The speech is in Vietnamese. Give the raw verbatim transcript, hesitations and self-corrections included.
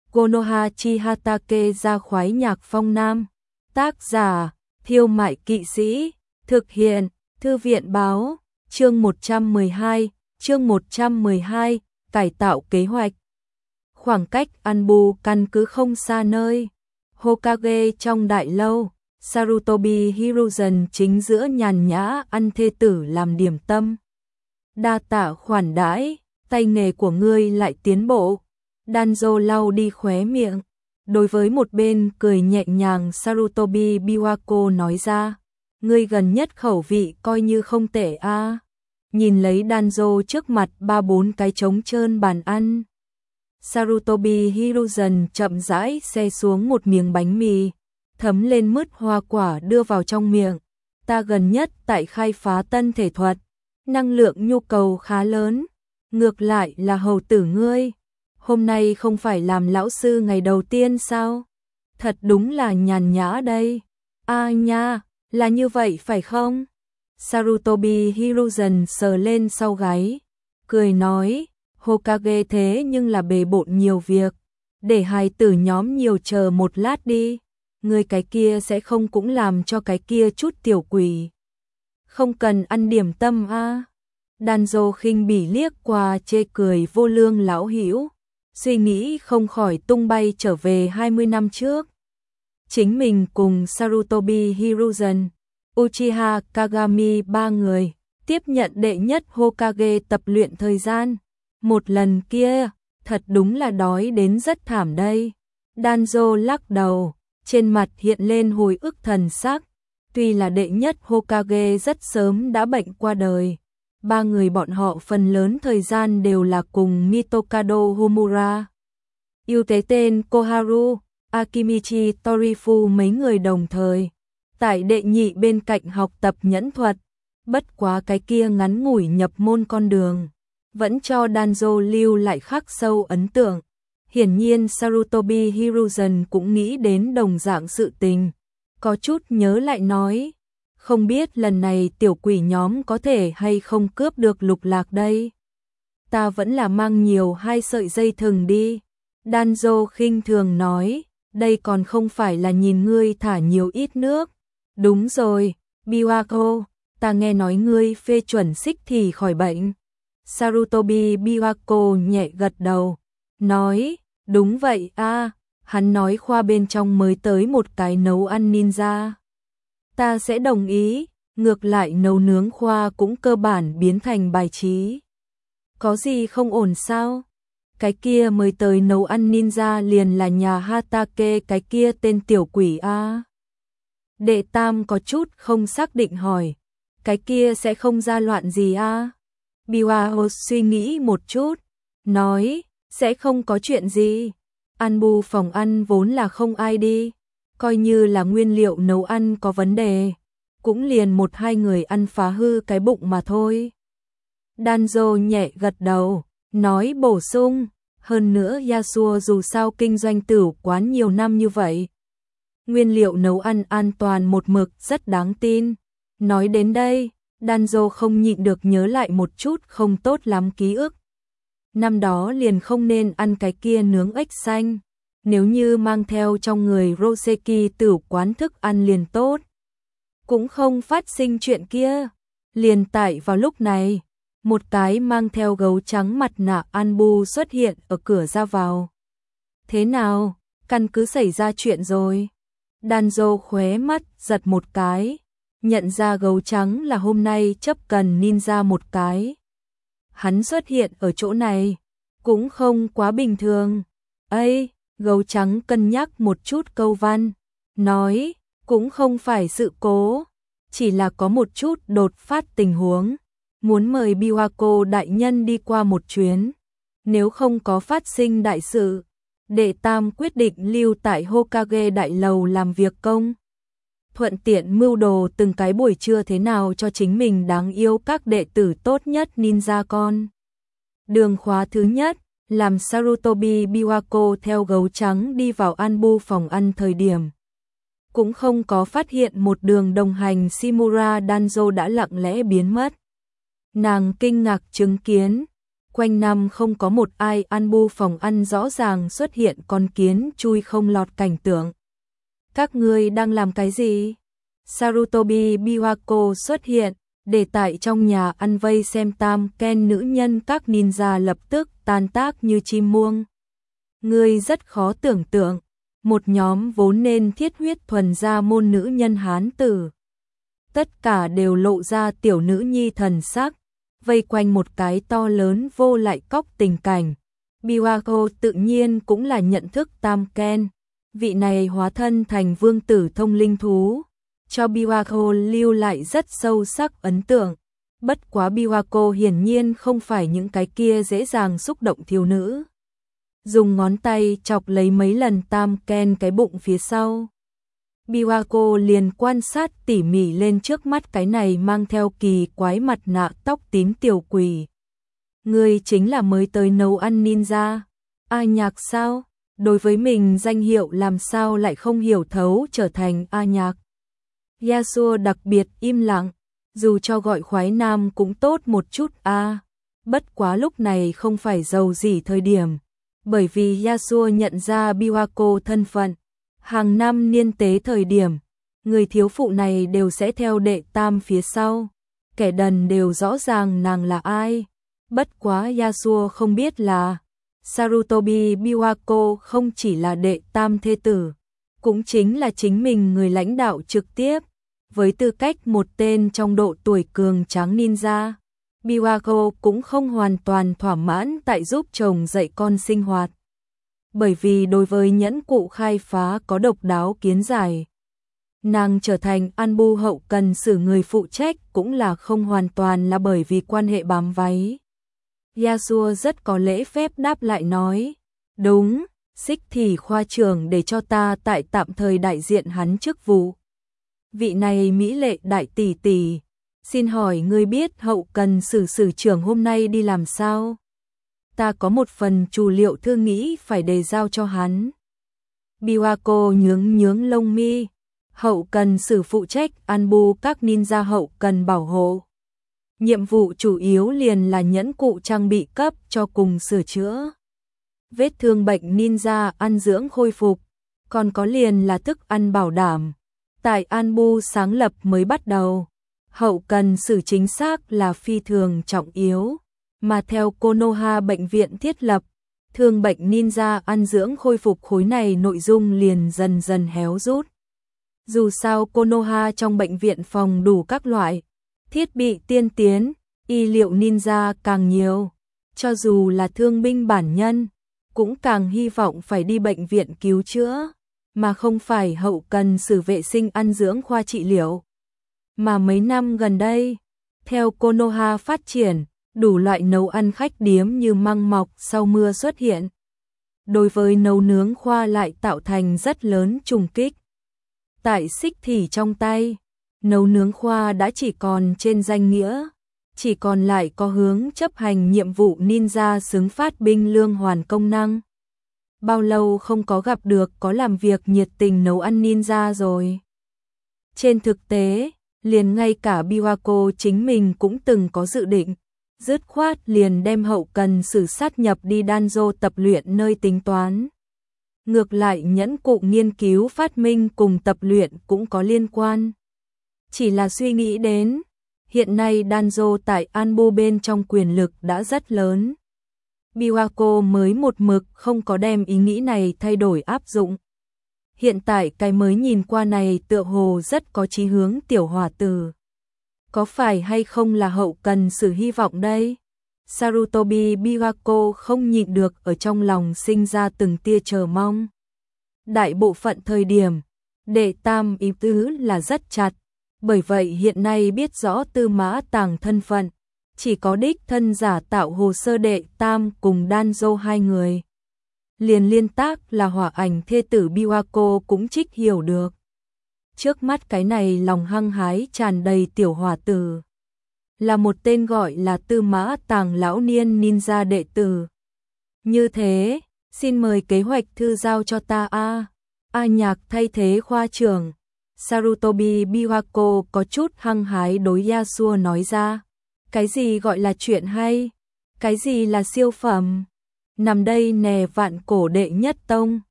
Konoha Chihatake ra khoái nhạc phong nam. Tác giả, Thiêu Mại Kỵ Sĩ. Thực hiện, Thư viện báo. Chương một trăm mười hai, chương một trăm mười hai, cải tạo kế hoạch. Khoảng cách Anbu căn cứ không xa nơi Hokage trong đại lâu, Sarutobi Hiruzen chính giữa nhàn nhã ăn thê tử làm điểm tâm. Đa tạ khoản đãi, tay nghề của ngươi lại tiến bộ. Danzo lau đi khóe miệng, đối với một bên cười nhẹ nhàng Sarutobi Biwako nói ra, ngươi gần nhất khẩu vị coi như không tệ a. À. Nhìn lấy Danzo trước mặt ba bốn cái trống trơn bàn ăn, Sarutobi Hiruzen chậm rãi xe xuống một miếng bánh mì, thấm lên mứt hoa quả đưa vào trong miệng. Ta gần nhất tại khai phá tân thể thuật, năng lượng nhu cầu khá lớn, ngược lại là hầu tử ngươi. Hôm nay không phải làm lão sư ngày đầu tiên sao? Thật đúng là nhàn nhã đây. A à nha, là như vậy phải không? Sarutobi Hiruzen sờ lên sau gáy, cười nói, Hokage thế nhưng là bề bộn nhiều việc, để hài tử nhóm nhiều chờ một lát đi, người cái kia sẽ không cũng làm cho cái kia chút tiểu quỷ. Không cần ăn điểm tâm a. À. Danzo khinh bỉ liếc qua chê cười vô lương lão hữu, suy nghĩ không khỏi tung bay trở về hai mươi năm trước. Chính mình cùng Sarutobi Hiruzen, Uchiha Kagami ba người tiếp nhận đệ nhất Hokage tập luyện thời gian. Một lần kia, thật đúng là đói đến rất thảm đây. Danzo lắc đầu, trên mặt hiện lên hồi ức thần sắc. Tuy là đệ nhất Hokage rất sớm đã bệnh qua đời, ba người bọn họ phần lớn thời gian đều là cùng Mitokado Homura, yêu tế tên Koharu, Akimichi Torifu mấy người đồng thời tại đệ nhị bên cạnh học tập nhẫn thuật. Bất quá cái kia ngắn ngủi nhập môn con đường vẫn cho Danzo lưu lại khắc sâu ấn tượng. Hiển nhiên Sarutobi Hiruzen cũng nghĩ đến đồng dạng sự tình, có chút nhớ lại nói, không biết lần này tiểu quỷ nhóm có thể hay không cướp được lục lạc đây. Ta vẫn là mang nhiều hai sợi dây thừng đi. Danzo khinh thường nói, đây còn không phải là nhìn ngươi thả nhiều ít nước. Đúng rồi, Biwako, ta nghe nói ngươi phê chuẩn xích thì khỏi bệnh. Sarutobi Biwako nhẹ gật đầu, nói, đúng vậy a. À, hắn nói khoa bên trong mới tới một cái nấu ăn ninja. Ta sẽ đồng ý, ngược lại nấu nướng khoa cũng cơ bản biến thành bài trí. Có gì không ổn sao? Cái kia mới tới nấu ăn ninja liền là nhà Hatake cái kia tên tiểu quỷ a. À. Đệ tam có chút không xác định hỏi, cái kia sẽ không ra loạn gì a? À? Biwao suy nghĩ một chút, nói, sẽ không có chuyện gì. Anbu phòng ăn vốn là không ai đi, coi như là nguyên liệu nấu ăn có vấn đề, cũng liền một hai người ăn phá hư cái bụng mà thôi. Danzo nhẹ gật đầu, nói bổ sung, hơn nữa Yasuo dù sao kinh doanh tửu quán nhiều năm như vậy, nguyên liệu nấu ăn an toàn một mực rất đáng tin. Nói đến đây, Danzo không nhịn được nhớ lại một chút không tốt lắm ký ức. Năm đó liền không nên ăn cái kia nướng ếch xanh, nếu như mang theo trong người Roseki tửu quán thức ăn liền tốt. Cũng không phát sinh chuyện kia. Liền tại vào lúc này, một cái mang theo gấu trắng mặt nạ Anbu xuất hiện ở cửa ra vào. Thế nào, căn cứ xảy ra chuyện rồi. Danzo khóe mắt giật một cái, nhận ra gấu trắng là hôm nay chấp cần ninja một cái. Hắn xuất hiện ở chỗ này, cũng không quá bình thường. Ây, gấu trắng cân nhắc một chút câu văn, nói, cũng không phải sự cố, chỉ là có một chút đột phát tình huống, muốn mời Biwako đại nhân đi qua một chuyến. Nếu không có phát sinh đại sự, đệ tam quyết định lưu tại Hokage đại lầu làm việc công. Thuận tiện mưu đồ từng cái buổi trưa thế nào cho chính mình đáng yêu các đệ tử tốt nhất ninja con. Đường khóa thứ nhất, làm Sarutobi Biwako theo gấu trắng đi vào Anbu phòng ăn thời điểm. Cũng không có phát hiện một đường đồng hành Shimura Danzo đã lặng lẽ biến mất. Nàng kinh ngạc chứng kiến, Quanh năm không có một ai ăn bu phòng ăn rõ ràng xuất hiện con kiến chui không lọt cảnh tượng. Các ngươi đang làm cái gì? Sarutobi Biwako xuất hiện, để tại trong nhà ăn vây xem Tam Ken nữ nhân các ninja lập tức tan tác như chim muông. Ngươi rất khó tưởng tượng, một nhóm vốn nên thiết huyết thuần gia môn nữ nhân Hán tử. Tất cả đều lộ ra tiểu nữ nhi thần sắc, vây quanh một cái to lớn vô lại cóc tình cảnh. Biwako tự nhiên cũng là nhận thức Tam Ken, vị này hóa thân thành vương tử thông linh thú, cho Biwako lưu lại rất sâu sắc ấn tượng. Bất quá Biwako hiển nhiên không phải những cái kia dễ dàng xúc động thiếu nữ. Dùng ngón tay chọc lấy mấy lần Tam Ken cái bụng phía sau. Biwako liền quan sát tỉ mỉ lên trước mắt cái này mang theo kỳ quái mặt nạ tóc tím tiểu quỷ. Ngươi chính là mới tới nấu ăn ninja. A Nhạc sao? Đối với mình danh hiệu làm sao lại không hiểu thấu trở thành A Nhạc. Yasuo đặc biệt im lặng, dù cho gọi khoái nam cũng tốt một chút a. Bất quá lúc này không phải giàu gì thời điểm, bởi vì Yasuo nhận ra Biwako thân phận. Hàng năm niên tế thời điểm, người thiếu phụ này đều sẽ theo đệ tam phía sau. Kẻ đần đều rõ ràng nàng là ai. Bất quá Yasuo không biết là Sarutobi Biwako không chỉ là đệ tam thê tử, cũng chính là chính mình người lãnh đạo trực tiếp. Với tư cách một tên trong độ tuổi cường tráng ninja, Biwako cũng không hoàn toàn thỏa mãn tại giúp chồng dạy con sinh hoạt. Bởi vì đối với nhẫn cụ khai phá có độc đáo kiến giải, nàng trở thành Anbu hậu cần xử người phụ trách cũng là không hoàn toàn là bởi vì quan hệ bám váy. Yasuo rất có lễ phép đáp lại nói, đúng, Xích thì khoa trưởng để cho ta tại tạm thời đại diện hắn chức vụ. Vị này mỹ lệ đại tỷ tỷ, xin hỏi ngươi biết hậu cần sử sử trưởng hôm nay đi làm sao? Ta có một phần chủ liệu thư nghĩ phải đề giao cho hắn. Biwako nhướng nhướng lông mi, hậu cần sử phụ trách Anbu các ninja hậu cần bảo hộ. Nhiệm vụ chủ yếu liền là nhẫn cụ trang bị cấp cho cùng sửa chữa. Vết thương bệnh ninja ăn dưỡng khôi phục, còn có liền là thức ăn bảo đảm. Tại Anbu sáng lập mới bắt đầu, hậu cần sử chính xác là phi thường trọng yếu, mà theo Konoha bệnh viện thiết lập, thương bệnh ninja ăn dưỡng khôi phục khối này nội dung liền dần dần héo rút. Dù sao Konoha trong bệnh viện phòng đủ các loại thiết bị tiên tiến, y liệu ninja càng nhiều, cho dù là thương binh bản nhân, cũng càng hy vọng phải đi bệnh viện cứu chữa, mà không phải hậu cần sử vệ sinh ăn dưỡng khoa trị liệu. Mà mấy năm gần đây, theo Konoha phát triển, đủ loại nấu ăn khách điếm như măng mọc sau mưa xuất hiện. Đối với nấu nướng khoa lại tạo thành rất lớn trùng kích. Tại Xích thì trong tay, nấu nướng khoa đã chỉ còn trên danh nghĩa, chỉ còn lại có hướng chấp hành nhiệm vụ ninja xứng phát binh lương hoàn công năng. Bao lâu không có gặp được có làm việc nhiệt tình nấu ăn ninja rồi. Trên thực tế, liền ngay cả Biwako chính mình cũng từng có dự định, dứt khoát liền đem hậu cần sử sát nhập đi Danzo tập luyện nơi tính toán. Ngược lại nhẫn cụ nghiên cứu phát minh cùng tập luyện cũng có liên quan. Chỉ là suy nghĩ đến, hiện nay Danzo tại Anbu bên trong quyền lực đã rất lớn. Biwako mới một mực không có đem ý nghĩ này thay đổi áp dụng. Hiện tại cái mới nhìn qua này tựa hồ rất có chí hướng tiểu hòa tử. Có phải hay không là hậu cần sử hy vọng đây? Sarutobi Biwako không nhịn được ở trong lòng sinh ra từng tia chờ mong. Đại bộ phận thời điểm, đệ tam ý tứ là rất chặt, bởi vậy hiện nay biết rõ Tư Mã Tàng thân phận, chỉ có đích thân giả tạo hồ sơ đệ tam cùng Danzo hai người. Liền liên tác là hỏa ảnh thê tử Biwako cũng trích hiểu được. Trước mắt cái này lòng hăng hái tràn đầy tiểu hòa tử, là một tên gọi là Tư Mã Tàng lão niên ninja đệ tử. Như thế, xin mời kế hoạch thư giao cho ta a. A Nhạc thay thế khoa trưởng. Sarutobi Biwako có chút hăng hái đối Yasuo nói ra. Cái gì gọi là chuyện hay? Cái gì là siêu phẩm? Nằm đây nè vạn cổ đệ nhất tông.